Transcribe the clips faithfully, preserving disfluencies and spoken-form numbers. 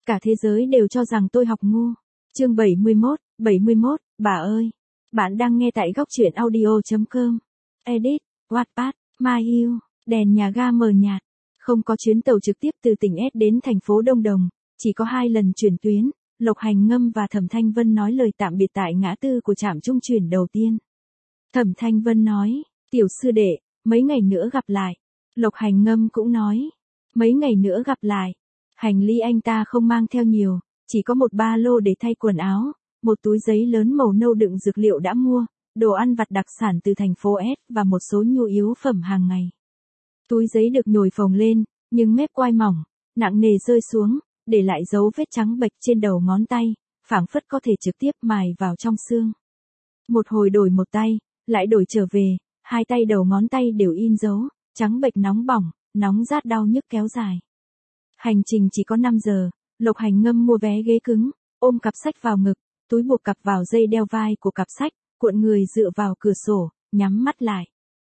Cả thế giới đều cho rằng tôi học ngu. Chương bảy mươi mốt, bảy mươi mốt, bà ơi. Bạn đang nghe tại góc truyện audio chấm com. Edit, Wattpad, My Hill, đèn nhà ga mờ nhạt. Không có chuyến tàu trực tiếp từ tỉnh S đến thành phố Đông Đồng, chỉ có hai lần chuyển tuyến. Lộc Hành Ngâm và Thẩm Thanh Vân nói lời tạm biệt tại ngã tư của trạm trung chuyển đầu tiên. Thẩm Thanh Vân nói, tiểu sư đệ, mấy ngày nữa gặp lại. Lộc Hành Ngâm cũng nói, mấy ngày nữa gặp lại. Hành lý anh ta không mang theo nhiều, chỉ có một ba lô để thay quần áo, một túi giấy lớn màu nâu đựng dược liệu đã mua, đồ ăn vặt đặc sản từ thành phố S và một số nhu yếu phẩm hàng ngày. Túi giấy được nhồi phồng lên, nhưng mép quai mỏng, nặng nề rơi xuống, để lại dấu vết trắng bệch trên đầu ngón tay, phảng phất có thể trực tiếp mài vào trong xương. Một hồi đổi một tay, lại đổi trở về, hai tay đầu ngón tay đều in dấu, trắng bệch nóng bỏng, nóng rát đau nhức kéo dài. Hành trình chỉ có năm giờ, Lộc Hành Ngâm mua vé ghế cứng, ôm cặp sách vào ngực, túi buộc cặp vào dây đeo vai của cặp sách, cuộn người dựa vào cửa sổ, nhắm mắt lại.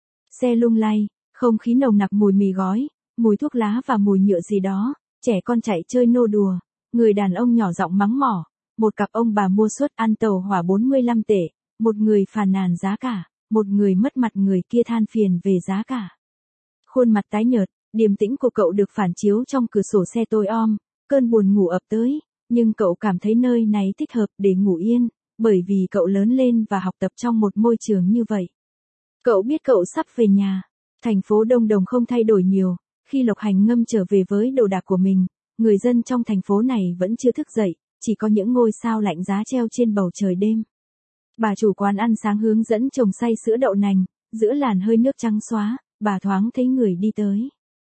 Xe lung lay, không khí nồng nặc mùi mì gói, mùi thuốc lá và mùi nhựa gì đó, trẻ con chạy chơi nô đùa, người đàn ông nhỏ giọng mắng mỏ, một cặp ông bà mua suất ăn tàu hỏa bốn mươi lăm tệ, một người phàn nàn giá cả, một người mất mặt người kia than phiền về giá cả. Khuôn mặt tái nhợt, điềm tĩnh của cậu được phản chiếu trong cửa sổ xe tối om, cơn buồn ngủ ập tới, nhưng cậu cảm thấy nơi này thích hợp để ngủ yên, bởi vì cậu lớn lên và học tập trong một môi trường như vậy. Cậu biết cậu sắp về nhà. Thành phố Đông Đồng không thay đổi nhiều, khi Lộc Hành Ngâm trở về với đồ đạc của mình, người dân trong thành phố này vẫn chưa thức dậy, chỉ có những ngôi sao lạnh giá treo trên bầu trời đêm. Bà chủ quán ăn sáng hướng dẫn chồng xay sữa đậu nành, giữa làn hơi nước trắng xóa, bà thoáng thấy người đi tới.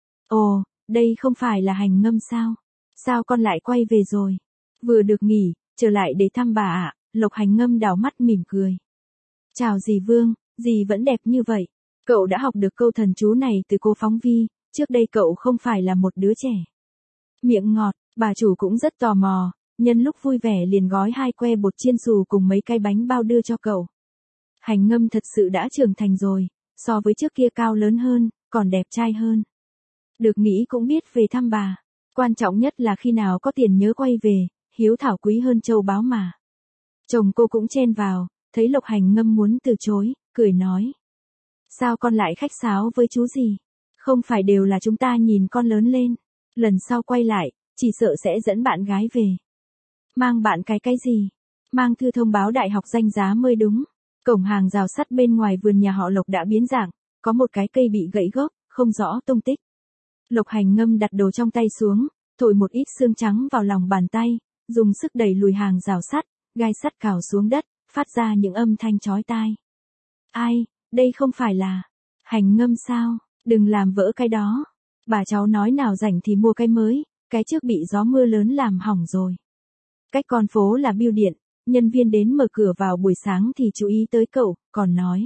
Ồ, đây không phải là Hành Ngâm sao? Sao con lại quay về rồi? Vừa được nghỉ, trở lại để thăm bà ạ. Lộc Hành Ngâm đảo mắt mỉm cười. Chào dì Vương, dì vẫn đẹp như vậy. Cậu đã học được câu thần chú này từ cô phóng vi, trước đây cậu không phải là một đứa trẻ. Miệng ngọt, bà chủ cũng rất tò mò, nhân lúc vui vẻ liền gói hai que bột chiên xù cùng mấy cái bánh bao đưa cho cậu. Hành Ngâm thật sự đã trưởng thành rồi, so với trước kia cao lớn hơn, còn đẹp trai hơn. Được nghĩ cũng biết về thăm bà, quan trọng nhất là khi nào có tiền nhớ quay về, hiếu thảo quý hơn châu báu mà. Chồng cô cũng chen vào, thấy Lộc Hành Ngâm muốn từ chối, cười nói. Sao con lại khách sáo với chú gì? Không phải đều là chúng ta nhìn con lớn lên. Lần sau quay lại, chỉ sợ sẽ dẫn bạn gái về. Mang bạn cái cái gì? Mang thư thông báo đại học danh giá mới đúng. Cổng hàng rào sắt bên ngoài vườn nhà họ Lộc đã biến dạng, có một cái cây bị gãy gốc, không rõ tung tích. Lộc Hành Ngâm đặt đồ trong tay xuống, thổi một ít xương trắng vào lòng bàn tay, dùng sức đẩy lùi hàng rào sắt, gai sắt cào xuống đất, phát ra những âm thanh chói tai. Ai, đây không phải là Hành Ngâm sao? Đừng làm vỡ cái đó. Bà cháu nói nào rảnh thì mua cái mới, cái trước bị gió mưa lớn làm hỏng rồi. Cách con phố là bưu điện, nhân viên đến mở cửa vào buổi sáng thì chú ý tới cậu, còn nói.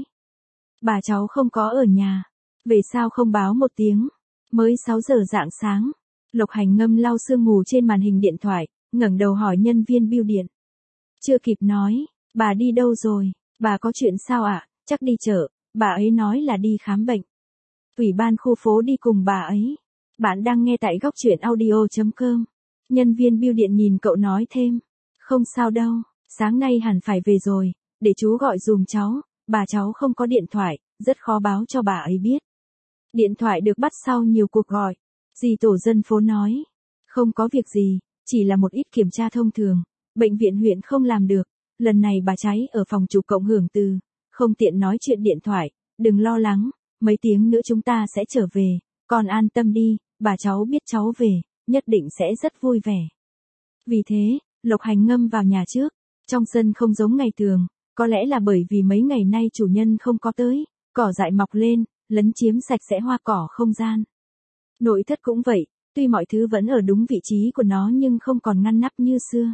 Bà cháu không có ở nhà. Về sao không báo một tiếng? Mới sáu giờ rạng sáng. Lộc Hành Ngâm lau sương mù trên màn hình điện thoại, ngẩng đầu hỏi nhân viên bưu điện. Chưa kịp nói, bà đi đâu rồi? Bà có chuyện sao ạ? À? Chắc đi chợ, bà ấy nói là đi khám bệnh. Ủy ban khu phố đi cùng bà ấy. Bạn đang nghe tại góc truyện audio chấm com. Nhân viên bưu điện nhìn cậu nói thêm. Không sao đâu, sáng nay hẳn phải về rồi, để chú gọi dùm cháu, bà cháu không có điện thoại, rất khó báo cho bà ấy biết. Điện thoại được bắt sau nhiều cuộc gọi. Dì tổ dân phố nói. Không có việc gì, chỉ là một ít kiểm tra thông thường. Bệnh viện huyện không làm được. Lần này bà cháy ở phòng chụp cộng hưởng từ. Không tiện nói chuyện điện thoại, đừng lo lắng, mấy tiếng nữa chúng ta sẽ trở về, con an tâm đi, bà cháu biết cháu về, nhất định sẽ rất vui vẻ. Vì thế, Lộc Hành Ngâm vào nhà trước, trong sân không giống ngày thường, có lẽ là bởi vì mấy ngày nay chủ nhân không có tới, cỏ dại mọc lên, lấn chiếm sạch sẽ hoa cỏ không gian. Nội thất cũng vậy, tuy mọi thứ vẫn ở đúng vị trí của nó nhưng không còn ngăn nắp như xưa.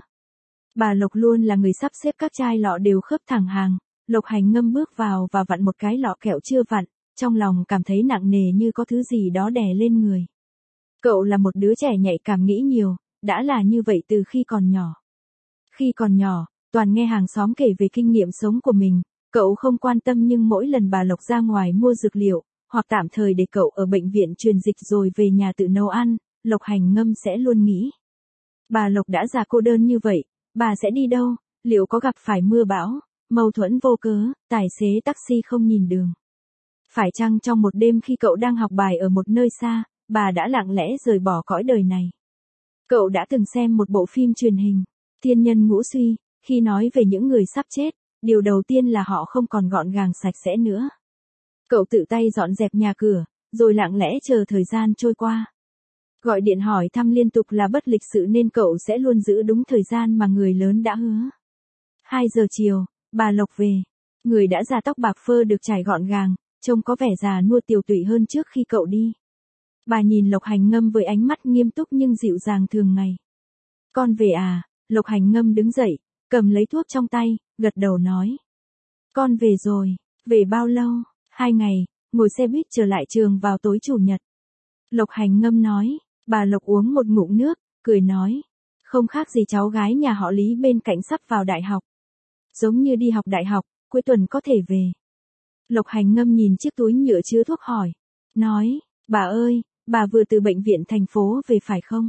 Bà Lộc luôn là người sắp xếp các chai lọ đều khớp thẳng hàng. Lộc Hành Ngâm bước vào và vặn một cái lọ kẹo chưa vặn, trong lòng cảm thấy nặng nề như có thứ gì đó đè lên người. Cậu là một đứa trẻ nhạy cảm nghĩ nhiều, đã là như vậy từ khi còn nhỏ. Khi còn nhỏ, toàn nghe hàng xóm kể về kinh nghiệm sống của mình, cậu không quan tâm nhưng mỗi lần bà Lộc ra ngoài mua dược liệu, hoặc tạm thời để cậu ở bệnh viện truyền dịch rồi về nhà tự nấu ăn, Lộc Hành Ngâm sẽ luôn nghĩ. Bà Lộc đã già cô đơn như vậy, bà sẽ đi đâu, liệu có gặp phải mưa bão, mâu thuẫn vô cớ, tài xế taxi không nhìn đường. Phải chăng trong một đêm khi cậu đang học bài ở một nơi xa, bà đã lặng lẽ rời bỏ cõi đời này. Cậu đã từng xem một bộ phim truyền hình, Thiên nhân ngũ suy, khi nói về những người sắp chết, điều đầu tiên là họ không còn gọn gàng sạch sẽ nữa. Cậu tự tay dọn dẹp nhà cửa, rồi lặng lẽ chờ thời gian trôi qua. Gọi điện hỏi thăm liên tục là bất lịch sự nên cậu sẽ luôn giữ đúng thời gian mà người lớn đã hứa. hai giờ chiều, bà Lộc về. Người đã già tóc bạc phơ được trải gọn gàng, trông có vẻ già nua tiều tụy hơn trước khi cậu đi. Bà nhìn Lộc Hành Ngâm với ánh mắt nghiêm túc nhưng dịu dàng thường ngày. Con về à? Lộc Hành Ngâm đứng dậy, cầm lấy thuốc trong tay, gật đầu nói. Con về rồi, về bao lâu? Hai ngày, ngồi xe buýt trở lại trường vào tối chủ nhật. Lộc Hành Ngâm nói, bà Lộc uống một ngụm nước, cười nói. Không khác gì cháu gái nhà họ Lý bên cạnh sắp vào đại học. Giống như đi học đại học, cuối tuần có thể về. Lộc Hành Ngâm nhìn chiếc túi nhựa chứa thuốc hỏi. Nói, bà ơi, bà vừa từ bệnh viện thành phố về phải không?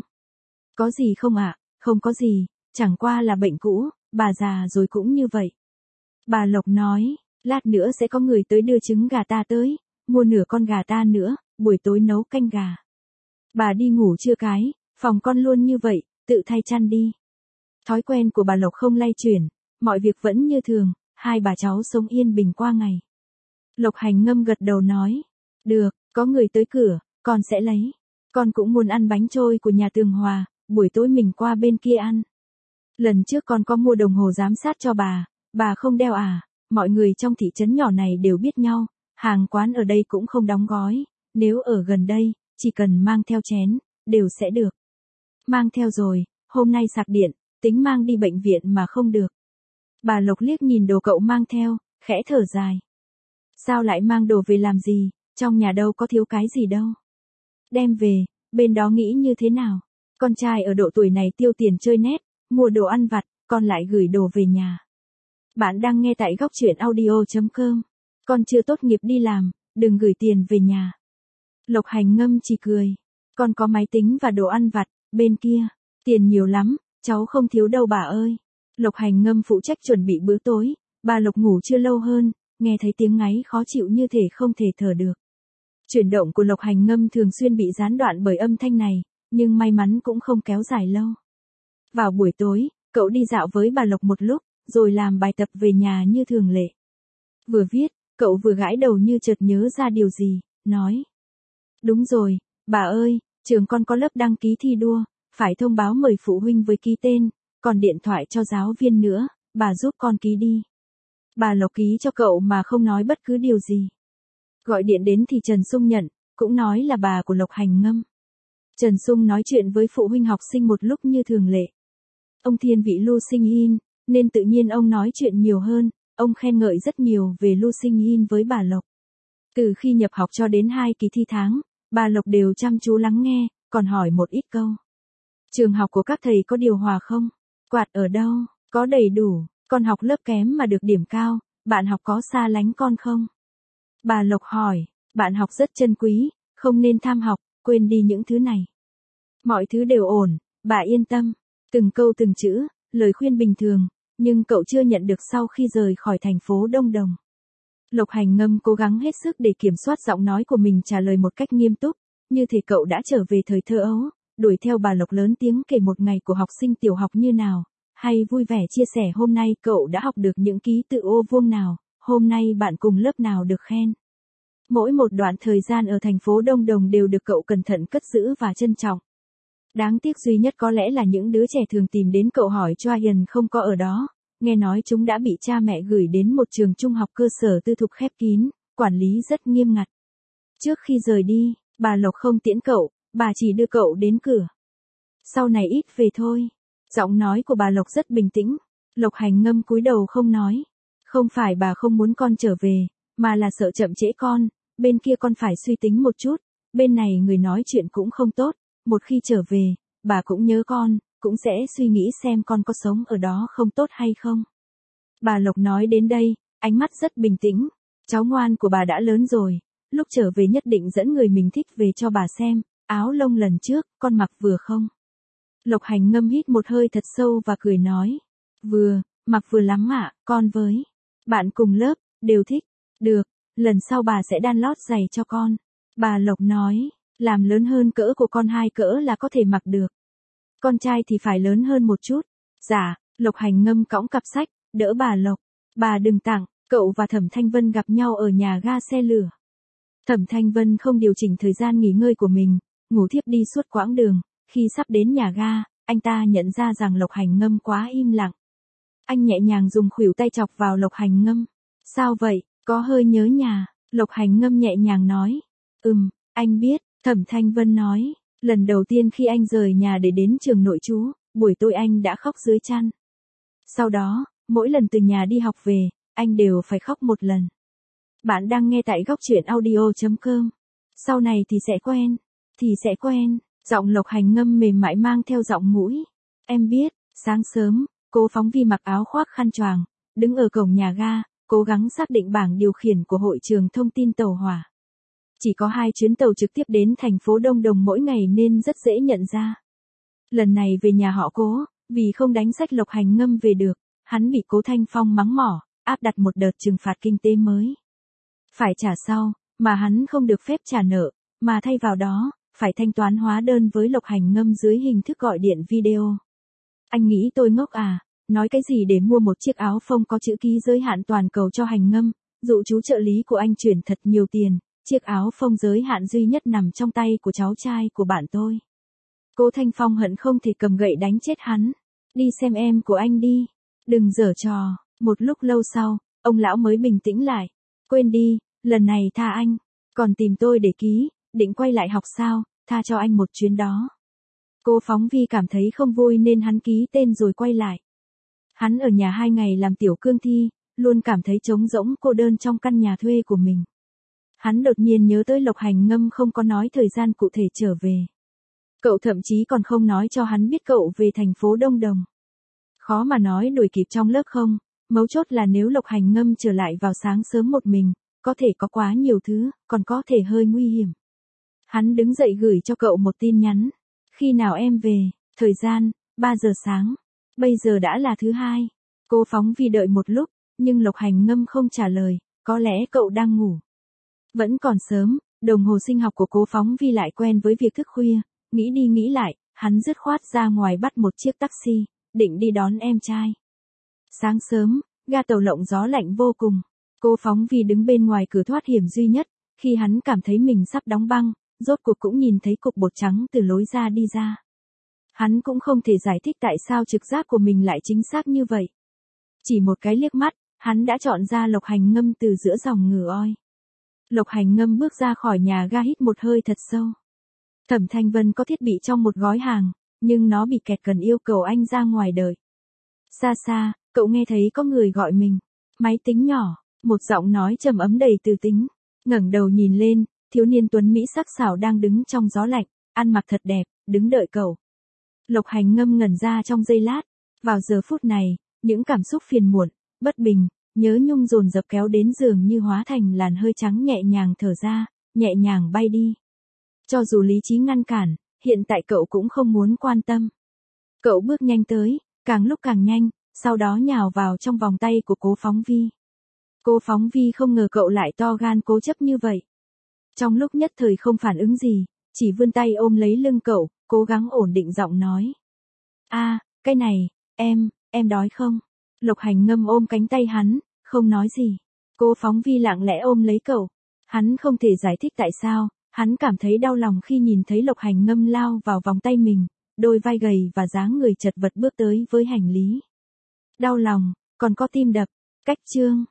Có gì không ạ? À? Không có gì, chẳng qua là bệnh cũ, bà già rồi cũng như vậy. Bà Lộc nói, lát nữa sẽ có người tới đưa trứng gà ta tới, mua nửa con gà ta nữa, buổi tối nấu canh gà. Bà đi ngủ chưa cái, phòng con luôn như vậy, tự thay chăn đi. Thói quen của bà Lộc không lay chuyển, mọi việc vẫn như thường, hai bà cháu sống yên bình qua ngày. Lộc Hành Ngâm gật đầu nói, được, có người tới cửa, con sẽ lấy. Con cũng muốn ăn bánh trôi của nhà Tường Hòa, buổi tối mình qua bên kia ăn. Lần trước con có mua đồng hồ giám sát cho bà, bà không đeo à, mọi người trong thị trấn nhỏ này đều biết nhau, hàng quán ở đây cũng không đóng gói, nếu ở gần đây, chỉ cần mang theo chén, đều sẽ được. Mang theo rồi, hôm nay sạc điện, tính mang đi bệnh viện mà không được. Bà Lộc liếc nhìn đồ cậu mang theo, khẽ thở dài. Sao lại mang đồ về làm gì, trong nhà đâu có thiếu cái gì đâu. Đem về, bên đó nghĩ như thế nào? Con trai ở độ tuổi này tiêu tiền chơi nét, mua đồ ăn vặt, con lại gửi đồ về nhà. Bạn đang nghe tại góc truyện audio chấm com. Con chưa tốt nghiệp đi làm, đừng gửi tiền về nhà. Lộc Hành Ngâm chỉ cười. Con có máy tính và đồ ăn vặt, bên kia, tiền nhiều lắm, cháu không thiếu đâu bà ơi. Lộc Hành Ngâm phụ trách chuẩn bị bữa tối, bà Lộc ngủ chưa lâu hơn, nghe thấy tiếng ngáy khó chịu như thể không thể thở được. Chuyển động của Lộc Hành Ngâm thường xuyên bị gián đoạn bởi âm thanh này, nhưng may mắn cũng không kéo dài lâu. Vào buổi tối, cậu đi dạo với bà Lộc một lúc, rồi làm bài tập về nhà như thường lệ. Vừa viết, cậu vừa gãi đầu như chợt nhớ ra điều gì, nói. Đúng rồi, bà ơi, trường con có lớp đăng ký thi đua, phải thông báo mời phụ huynh với ký tên, còn điện thoại cho giáo viên nữa, bà giúp con ký đi. Bà Lộc ký cho cậu mà không nói bất cứ điều gì. Gọi điện đến thì Trần Sung nhận, cũng nói là bà của Lộc Hành Ngâm. Trần Sung nói chuyện với phụ huynh học sinh một lúc như thường lệ. Ông thiên vị Lu Sinh In, nên tự nhiên ông nói chuyện nhiều hơn, ông khen ngợi rất nhiều về Lu Sinh In với bà Lộc. Từ khi nhập học cho đến hai kỳ thi tháng, bà Lộc đều chăm chú lắng nghe, còn hỏi một ít câu. Trường học của các thầy có điều hòa không? Quạt ở đâu? Có đầy đủ, con học lớp kém mà được điểm cao, bạn học có xa lánh con không? Bà Lộc hỏi, bạn học rất chân quý, không nên tham học, quên đi những thứ này. Mọi thứ đều ổn, bà yên tâm. Từng câu từng chữ, lời khuyên bình thường, nhưng cậu chưa nhận được sau khi rời khỏi thành phố Đông Đồng. Lộc Hành Ngâm cố gắng hết sức để kiểm soát giọng nói của mình trả lời một cách nghiêm túc, như thể cậu đã trở về thời thơ ấu, đuổi theo bà Lộc lớn tiếng kể một ngày của học sinh tiểu học như nào, hay vui vẻ chia sẻ hôm nay cậu đã học được những ký tự ô vuông nào, hôm nay bạn cùng lớp nào được khen. Mỗi một đoạn thời gian ở thành phố Đông Đồng đều được cậu cẩn thận cất giữ và trân trọng. Đáng tiếc duy nhất có lẽ là những đứa trẻ thường tìm đến cậu hỏi cho Hiền không có ở đó, nghe nói chúng đã bị cha mẹ gửi đến một trường trung học cơ sở tư thục khép kín, quản lý rất nghiêm ngặt. Trước khi rời đi, bà Lộc không tiễn cậu, bà chỉ đưa cậu đến cửa. Sau này ít về thôi. Giọng nói của bà Lộc rất bình tĩnh. Lộc Hành Ngâm cúi đầu không nói. Không phải bà không muốn con trở về, mà là sợ chậm trễ con, bên kia con phải suy tính một chút, bên này người nói chuyện cũng không tốt, một khi trở về, bà cũng nhớ con, cũng sẽ suy nghĩ xem con có sống ở đó không tốt hay không. Bà Lộc nói đến đây, ánh mắt rất bình tĩnh, cháu ngoan của bà đã lớn rồi, lúc trở về nhất định dẫn người mình thích về cho bà xem, áo lông lần trước, con mặc vừa không? Lộc Hành Ngâm hít một hơi thật sâu và cười nói. Vừa, mặc vừa lắm ạ, con với bạn cùng lớp, đều thích. Được, lần sau bà sẽ đan lót giày cho con. Bà Lộc nói, làm lớn hơn cỡ của con hai cỡ là có thể mặc được. Con trai thì phải lớn hơn một chút. Dạ, Lộc Hành Ngâm cõng cặp sách, đỡ bà Lộc. Bà đừng tặng, cậu và Thẩm Thanh Vân gặp nhau ở nhà ga xe lửa. Thẩm Thanh Vân không điều chỉnh thời gian nghỉ ngơi của mình, ngủ thiếp đi suốt quãng đường. Khi sắp đến nhà ga, anh ta nhận ra rằng Lộc Hành Ngâm quá im lặng. Anh nhẹ nhàng dùng khuỷu tay chọc vào Lộc Hành Ngâm. Sao vậy, có hơi nhớ nhà? Lộc Hành Ngâm nhẹ nhàng nói. Ừm, anh biết, Thẩm Thanh Vân nói. Lần đầu tiên khi anh rời nhà để đến trường nội trú, buổi tối anh đã khóc dưới chăn. Sau đó, mỗi lần từ nhà đi học về, anh đều phải khóc một lần. Bạn đang nghe tại góc truyện audio chấm com. Sau này thì sẽ quen, thì sẽ quen. Giọng Lộc Hành Ngâm mềm mại mang theo giọng mũi. Em biết, sáng sớm, cô phóng viên mặc áo khoác khăn choàng, đứng ở cổng nhà ga, cố gắng xác định bảng điều khiển của hội trường thông tin tàu hỏa. Chỉ có hai chuyến tàu trực tiếp đến thành phố Đông Đồng mỗi ngày nên rất dễ nhận ra. Lần này về nhà họ Cố, vì không đánh sách Lộc Hành Ngâm về được, hắn bị Cố Thanh Phong mắng mỏ, áp đặt một đợt trừng phạt kinh tế mới. Phải trả sau, mà hắn không được phép trả nợ, mà thay vào đó, phải thanh toán hóa đơn với Lộc Hành Ngâm dưới hình thức gọi điện video. Anh nghĩ tôi ngốc à, nói cái gì để mua một chiếc áo phông có chữ ký giới hạn toàn cầu cho Hành Ngâm, dụ chú trợ lý của anh chuyển thật nhiều tiền, chiếc áo phông giới hạn duy nhất nằm trong tay của cháu trai của bạn tôi. Cố Thanh Phong hận không thể cầm gậy đánh chết hắn. Đi xem em của anh đi, đừng giở trò. Một lúc lâu sau, ông lão mới bình tĩnh lại. Quên đi, lần này tha anh, còn tìm tôi để ký, định quay lại học sao, tha cho anh một chuyến đó. Cô phóng viên cảm thấy không vui nên hắn ký tên rồi quay lại. Hắn ở nhà hai ngày làm tiểu cương thi, luôn cảm thấy trống rỗng cô đơn trong căn nhà thuê của mình. Hắn đột nhiên nhớ tới Lộc Hành Ngâm không có nói thời gian cụ thể trở về. Cậu thậm chí còn không nói cho hắn biết cậu về thành phố Đông Đồng. Khó mà nói đuổi kịp trong lớp không, mấu chốt là nếu Lộc Hành Ngâm trở lại vào sáng sớm một mình, có thể có quá nhiều thứ, còn có thể hơi nguy hiểm. Hắn đứng dậy gửi cho cậu một tin nhắn. Khi nào em về? Thời gian, ba giờ sáng. Bây giờ đã là thứ hai. Cô phóng viên đợi một lúc, nhưng Lộc Hành Ngâm không trả lời, có lẽ cậu đang ngủ. Vẫn còn sớm, đồng hồ sinh học của cố phóng viên lại quen với việc thức khuya, nghĩ đi nghĩ lại, hắn dứt khoát ra ngoài bắt một chiếc taxi, định đi đón em trai. Sáng sớm, ga tàu lộng gió lạnh vô cùng. Cô phóng viên đứng bên ngoài cửa thoát hiểm duy nhất, khi hắn cảm thấy mình sắp đóng băng, rốt cuộc cũng nhìn thấy cục bột trắng từ lối ra đi ra. Hắn cũng không thể giải thích tại sao trực giác của mình lại chính xác như vậy. Chỉ một cái liếc mắt, hắn đã chọn ra Lộc Hành Ngâm từ giữa dòng ngựa oi. Lộc Hành Ngâm bước ra khỏi nhà ga hít một hơi thật sâu. Thẩm Thanh Vân có thiết bị trong một gói hàng, nhưng nó bị kẹt cần yêu cầu anh ra ngoài đợi. Xa xa, cậu nghe thấy có người gọi mình. Máy tính nhỏ, một giọng nói trầm ấm đầy từ tính. Ngẩng đầu nhìn lên, thiếu niên tuấn Mỹ sắc sảo đang đứng trong gió lạnh, ăn mặc thật đẹp, đứng đợi cậu. Lộc Hành Ngâm ngẩn ra trong giây lát. Vào giờ phút này, những cảm xúc phiền muộn, bất bình, nhớ nhung dồn dập kéo đến giường như hóa thành làn hơi trắng nhẹ nhàng thở ra, nhẹ nhàng bay đi. Cho dù lý trí ngăn cản, hiện tại cậu cũng không muốn quan tâm. Cậu bước nhanh tới, càng lúc càng nhanh, sau đó nhào vào trong vòng tay của cố phóng viên. Cô phóng viên không ngờ cậu lại to gan cố chấp như vậy. Trong lúc nhất thời không phản ứng gì, chỉ vươn tay ôm lấy lưng cậu, cố gắng ổn định giọng nói. A, cái này, em, em đói không? Lộc Hành Ngâm ôm cánh tay hắn, không nói gì. Cô phóng viên lặng lẽ ôm lấy cậu. Hắn không thể giải thích tại sao, hắn cảm thấy đau lòng khi nhìn thấy Lộc Hành Ngâm lao vào vòng tay mình, đôi vai gầy và dáng người chật vật bước tới với hành lý. Đau lòng, còn có tim đập. Cách chương